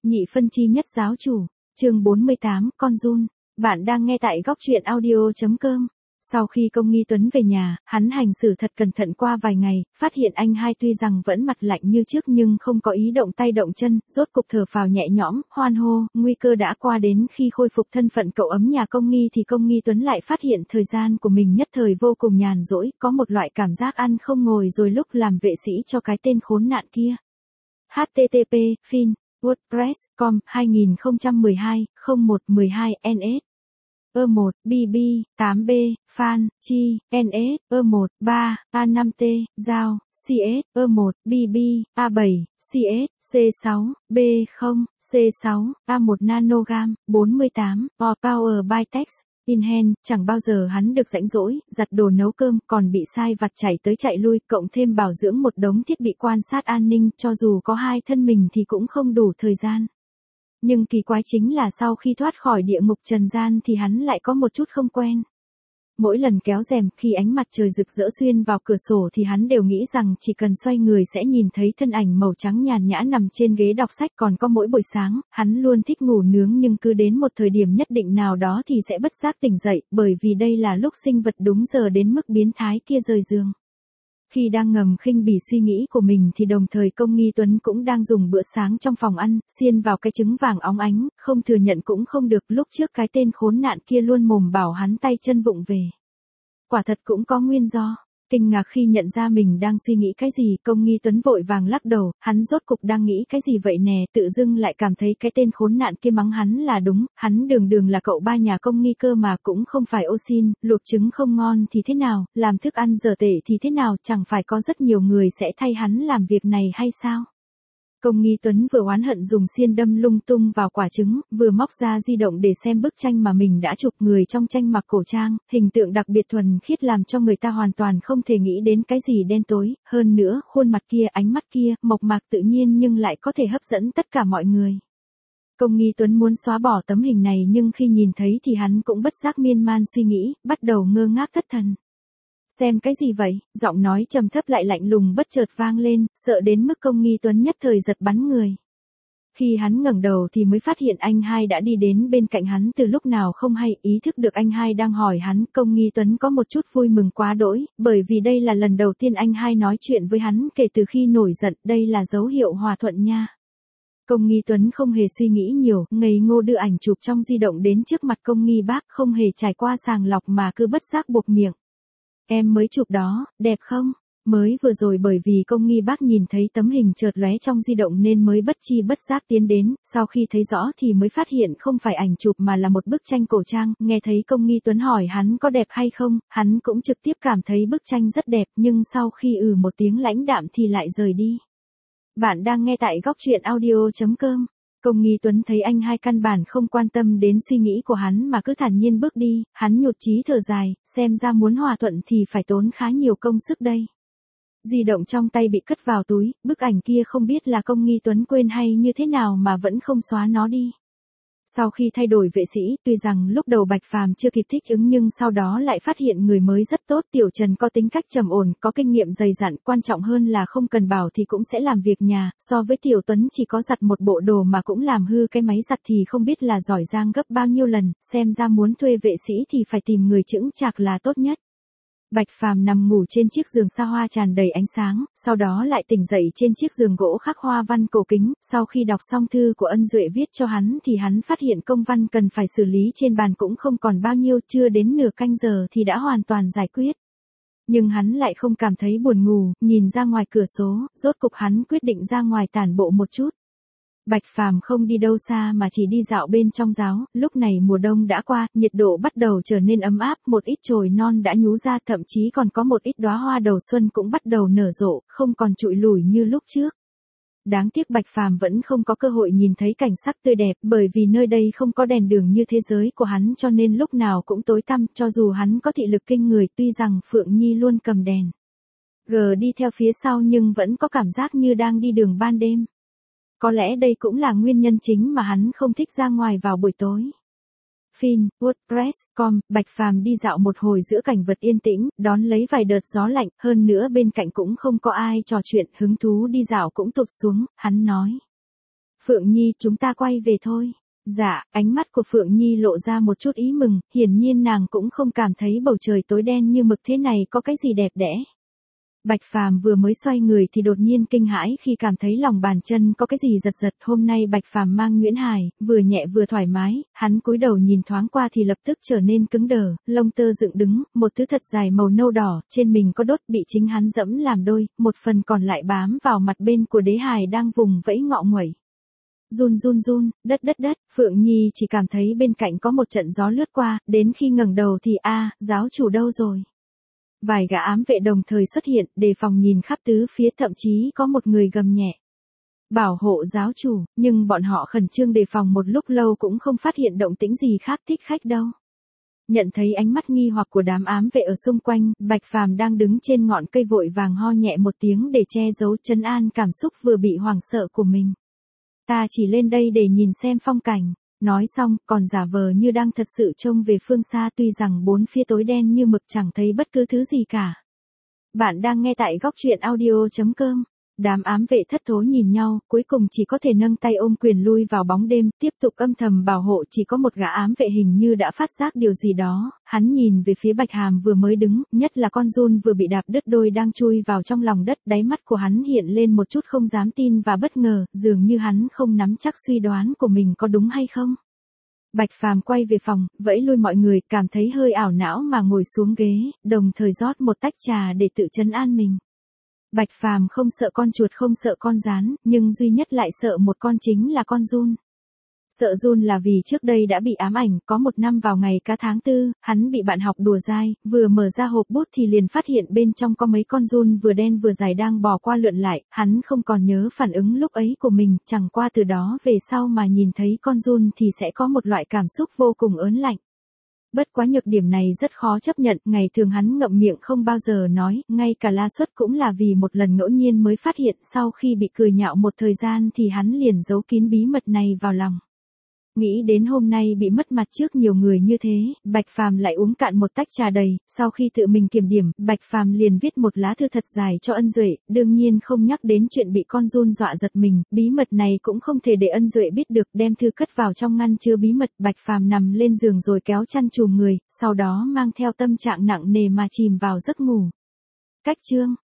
Nhị phân chi nhất giáo chủ, chương 48, con giun. Bạn đang nghe tại góc truyện audio.com. Sau khi Công Nghi Tuấn về nhà, hắn hành xử thật cẩn thận qua vài ngày, phát hiện anh hai tuy rằng vẫn mặt lạnh như trước nhưng không có ý động tay động chân, rốt cục thở phào nhẹ nhõm, hoan hô, nguy cơ đã qua đến. Khi khôi phục thân phận cậu ấm nhà Công Nghi thì Công Nghi Tuấn lại phát hiện thời gian của mình nhất thời vô cùng nhàn rỗi, có một loại cảm giác ăn không ngồi rồi lúc làm vệ sĩ cho cái tên khốn nạn kia. http fin WordPress.com 2012-01-12 NS 1 BB 8B Fan Chi NS 1 3 A5T Giao CS 1 BB A7 CS C6 B0 C6 A1 Nanogam 48 Power by Text In hand, chẳng bao giờ hắn được rảnh rỗi, giặt đồ nấu cơm, còn bị sai vặt chạy tới chạy lui, cộng thêm bảo dưỡng một đống thiết bị quan sát an ninh, cho dù có hai thân mình thì cũng không đủ thời gian. Nhưng kỳ quái chính là sau khi thoát khỏi địa ngục trần gian thì hắn lại có một chút không quen. Mỗi lần kéo rèm khi ánh mặt trời rực rỡ xuyên vào cửa sổ thì hắn đều nghĩ rằng chỉ cần xoay người sẽ nhìn thấy thân ảnh màu trắng nhàn nhã nằm trên ghế đọc sách. Còn có mỗi buổi sáng, hắn luôn thích ngủ nướng nhưng cứ đến một thời điểm nhất định nào đó thì sẽ bất giác tỉnh dậy, bởi vì đây là lúc sinh vật đúng giờ đến mức biến thái kia rời giường. Khi đang ngầm khinh bỉ suy nghĩ của mình thì đồng thời Công Nghi Tuấn cũng đang dùng bữa sáng trong phòng ăn, xiên vào cái trứng vàng óng ánh, không thừa nhận cũng không được, lúc trước cái tên khốn nạn kia luôn mồm bảo hắn tay chân vụng về. Quả thật cũng có nguyên do. Kinh ngạc khi nhận ra mình đang suy nghĩ cái gì, Công Nghi Tuấn vội vàng lắc đầu, hắn rốt cục đang nghĩ cái gì vậy nè, tự dưng lại cảm thấy cái tên khốn nạn kia mắng hắn là đúng, hắn đường là cậu ba nhà Công Nghi cơ mà, cũng không phải ô xin, luộc trứng không ngon thì thế nào, làm thức ăn dở tệ thì thế nào, chẳng phải có rất nhiều người sẽ thay hắn làm việc này hay sao? Công Nghi Tuấn vừa oán hận dùng xiên đâm lung tung vào quả trứng, vừa móc ra di động để xem bức tranh mà mình đã chụp. Người trong tranh mặc cổ trang, hình tượng đặc biệt thuần khiết làm cho người ta hoàn toàn không thể nghĩ đến cái gì đen tối, hơn nữa, khuôn mặt kia, ánh mắt kia, mộc mạc tự nhiên nhưng lại có thể hấp dẫn tất cả mọi người. Công Nghi Tuấn muốn xóa bỏ tấm hình này nhưng khi nhìn thấy thì hắn cũng bất giác miên man suy nghĩ, bắt đầu ngơ ngác thất thần. Xem cái gì vậy? Giọng nói trầm thấp lại lạnh lùng bất chợt vang lên, sợ đến mức Công Nghi Tuấn nhất thời giật bắn người. Khi hắn ngẩng đầu thì mới phát hiện anh hai đã đi đến bên cạnh hắn từ lúc nào không hay, ý thức được anh hai đang hỏi hắn, Công Nghi Tuấn có một chút vui mừng quá đỗi, bởi vì đây là lần đầu tiên anh hai nói chuyện với hắn kể từ khi nổi giận, đây là dấu hiệu hòa thuận nha. Công Nghi Tuấn không hề suy nghĩ nhiều, ngây ngô đưa ảnh chụp trong di động đến trước mặt Công Nghi bác, không hề trải qua sàng lọc mà cứ bất giác buộc miệng. Em mới chụp đó, đẹp không? Mới vừa rồi bởi vì Công Nghi bác nhìn thấy tấm hình chợt lóe trong di động nên mới bất chi bất giác tiến đến, sau khi thấy rõ thì mới phát hiện không phải ảnh chụp mà là một bức tranh cổ trang. Nghe thấy Công Nghi Tuấn hỏi hắn có đẹp hay không, hắn cũng trực tiếp cảm thấy bức tranh rất đẹp, nhưng sau khi một tiếng lãnh đạm thì lại rời đi. Bạn đang nghe tại góc truyện audio.com. Công Nghi Tuấn thấy anh hai căn bản không quan tâm đến suy nghĩ của hắn mà cứ thản nhiên bước đi, hắn nhụt chí thở dài, xem ra muốn hòa thuận thì phải tốn khá nhiều công sức đây. Di động trong tay bị cất vào túi, bức ảnh kia không biết là Công Nghi Tuấn quên hay như thế nào mà vẫn không xóa nó đi. Sau khi thay đổi vệ sĩ, tuy rằng lúc đầu Bạch Phàm chưa kịp thích ứng nhưng sau đó lại phát hiện người mới rất tốt. Tiểu Trần có tính cách trầm ổn, có kinh nghiệm dày dặn, quan trọng hơn là không cần bảo thì cũng sẽ làm việc nhà, so với Tiểu Tuấn chỉ có giặt một bộ đồ mà cũng làm hư cái máy giặt thì không biết là giỏi giang gấp bao nhiêu lần, xem ra muốn thuê vệ sĩ thì phải tìm người chững chạc là tốt nhất. Bạch Phàm nằm ngủ trên chiếc giường sa hoa tràn đầy ánh sáng, sau đó lại tỉnh dậy trên chiếc giường gỗ khắc hoa văn cổ kính. Sau khi đọc xong thư của Ân Duệ viết cho hắn thì hắn phát hiện công văn cần phải xử lý trên bàn cũng không còn bao nhiêu, chưa đến nửa canh giờ thì đã hoàn toàn giải quyết. Nhưng hắn lại không cảm thấy buồn ngủ, nhìn ra ngoài cửa sổ, rốt cục hắn quyết định ra ngoài tản bộ một chút. Bạch Phàm không đi đâu xa mà chỉ đi dạo bên trong giáo, lúc này mùa đông đã qua, nhiệt độ bắt đầu trở nên ấm áp, một ít chồi non đã nhú ra, thậm chí còn có một ít đóa hoa đầu xuân cũng bắt đầu nở rộ, không còn trụi lủi như lúc trước. Đáng tiếc Bạch Phàm vẫn không có cơ hội nhìn thấy cảnh sắc tươi đẹp, bởi vì nơi đây không có đèn đường như thế giới của hắn cho nên lúc nào cũng tối tăm, cho dù hắn có thị lực kinh người, tuy rằng Phượng Nhi luôn cầm đèn đi theo phía sau nhưng vẫn có cảm giác như đang đi đường ban đêm. Có lẽ đây cũng là nguyên nhân chính mà hắn không thích ra ngoài vào buổi tối. Fin, WordPress.com, Bạch Phàm đi dạo một hồi giữa cảnh vật yên tĩnh, đón lấy vài đợt gió lạnh, hơn nữa bên cạnh cũng không có ai trò chuyện, hứng thú đi dạo cũng tụt xuống, hắn nói. Phượng Nhi, chúng ta quay về thôi. Dạ, ánh mắt của Phượng Nhi lộ ra một chút ý mừng, hiển nhiên nàng cũng không cảm thấy bầu trời tối đen như mực thế này có cái gì đẹp đẽ. Bạch Phàm vừa mới xoay người thì đột nhiên kinh hãi khi cảm thấy lòng bàn chân có cái gì giật giật. Hôm nay Bạch Phàm mang Nguyễn Hải, vừa nhẹ vừa thoải mái, hắn cúi đầu nhìn thoáng qua thì lập tức trở nên cứng đờ, lông tơ dựng đứng, một thứ thật dài màu nâu đỏ, trên mình có đốt bị chính hắn dẫm làm đôi, một phần còn lại bám vào mặt bên của Đế Hải đang vùng vẫy ngọ nguậy. Run run run, đất, Phượng Nhi chỉ cảm thấy bên cạnh có một trận gió lướt qua, đến khi ngẩng đầu thì giáo chủ đâu rồi? Vài gã ám vệ đồng thời xuất hiện, đề phòng nhìn khắp tứ phía, thậm chí có một người gầm nhẹ. Bảo hộ giáo chủ, nhưng bọn họ khẩn trương đề phòng một lúc lâu cũng không phát hiện động tĩnh gì khác thích khách đâu. Nhận thấy ánh mắt nghi hoặc của đám ám vệ ở xung quanh, Bạch Phàm đang đứng trên ngọn cây vội vàng ho nhẹ một tiếng để che giấu trấn an cảm xúc vừa bị hoảng sợ của mình. Ta chỉ lên đây để nhìn xem phong cảnh. Nói xong, còn giả vờ như đang thật sự trông về phương xa, tuy rằng bốn phía tối đen như mực chẳng thấy bất cứ thứ gì cả. Bạn đang nghe tại góc truyện audio.com. Đám ám vệ thất thố nhìn nhau, cuối cùng chỉ có thể nâng tay ôm quyền lui vào bóng đêm, tiếp tục âm thầm bảo hộ. Chỉ có một gã ám vệ hình như đã phát giác điều gì đó, hắn nhìn về phía Bạch Hàm vừa mới đứng, nhất là con giun vừa bị đạp đứt đôi đang chui vào trong lòng đất, đáy mắt của hắn hiện lên một chút không dám tin và bất ngờ, dường như hắn không nắm chắc suy đoán của mình có đúng hay không. Bạch Phàm quay về phòng, vẫy lui mọi người, cảm thấy hơi ảo não mà ngồi xuống ghế, đồng thời rót một tách trà để tự trấn an mình. Bạch Phàm không sợ con chuột không sợ con gián, nhưng duy nhất lại sợ một con chính là con giun. Sợ giun là vì trước đây đã bị ám ảnh, có một năm vào ngày cá tháng 4, hắn bị bạn học đùa dai, vừa mở ra hộp bút thì liền phát hiện bên trong có mấy con giun vừa đen vừa dài đang bò qua lượn lại, hắn không còn nhớ phản ứng lúc ấy của mình, chẳng qua từ đó về sau mà nhìn thấy con giun thì sẽ có một loại cảm xúc vô cùng ớn lạnh. Bất quá nhược điểm này rất khó chấp nhận, ngày thường hắn ngậm miệng không bao giờ nói, ngay cả La Xuất cũng là vì một lần ngẫu nhiên mới phát hiện, sau khi bị cười nhạo một thời gian thì hắn liền giấu kín bí mật này vào lòng. Nghĩ đến hôm nay bị mất mặt trước nhiều người như thế, Bạch Phàm lại uống cạn một tách trà đầy, sau khi tự mình kiểm điểm, Bạch Phàm liền viết một lá thư thật dài cho Ân Duệ, đương nhiên không nhắc đến chuyện bị con giun dọa giật mình, bí mật này cũng không thể để Ân Duệ biết được, đem thư cất vào trong ngăn chứa bí mật, Bạch Phàm nằm lên giường rồi kéo chăn trùm người, sau đó mang theo tâm trạng nặng nề mà chìm vào giấc ngủ. Cách chương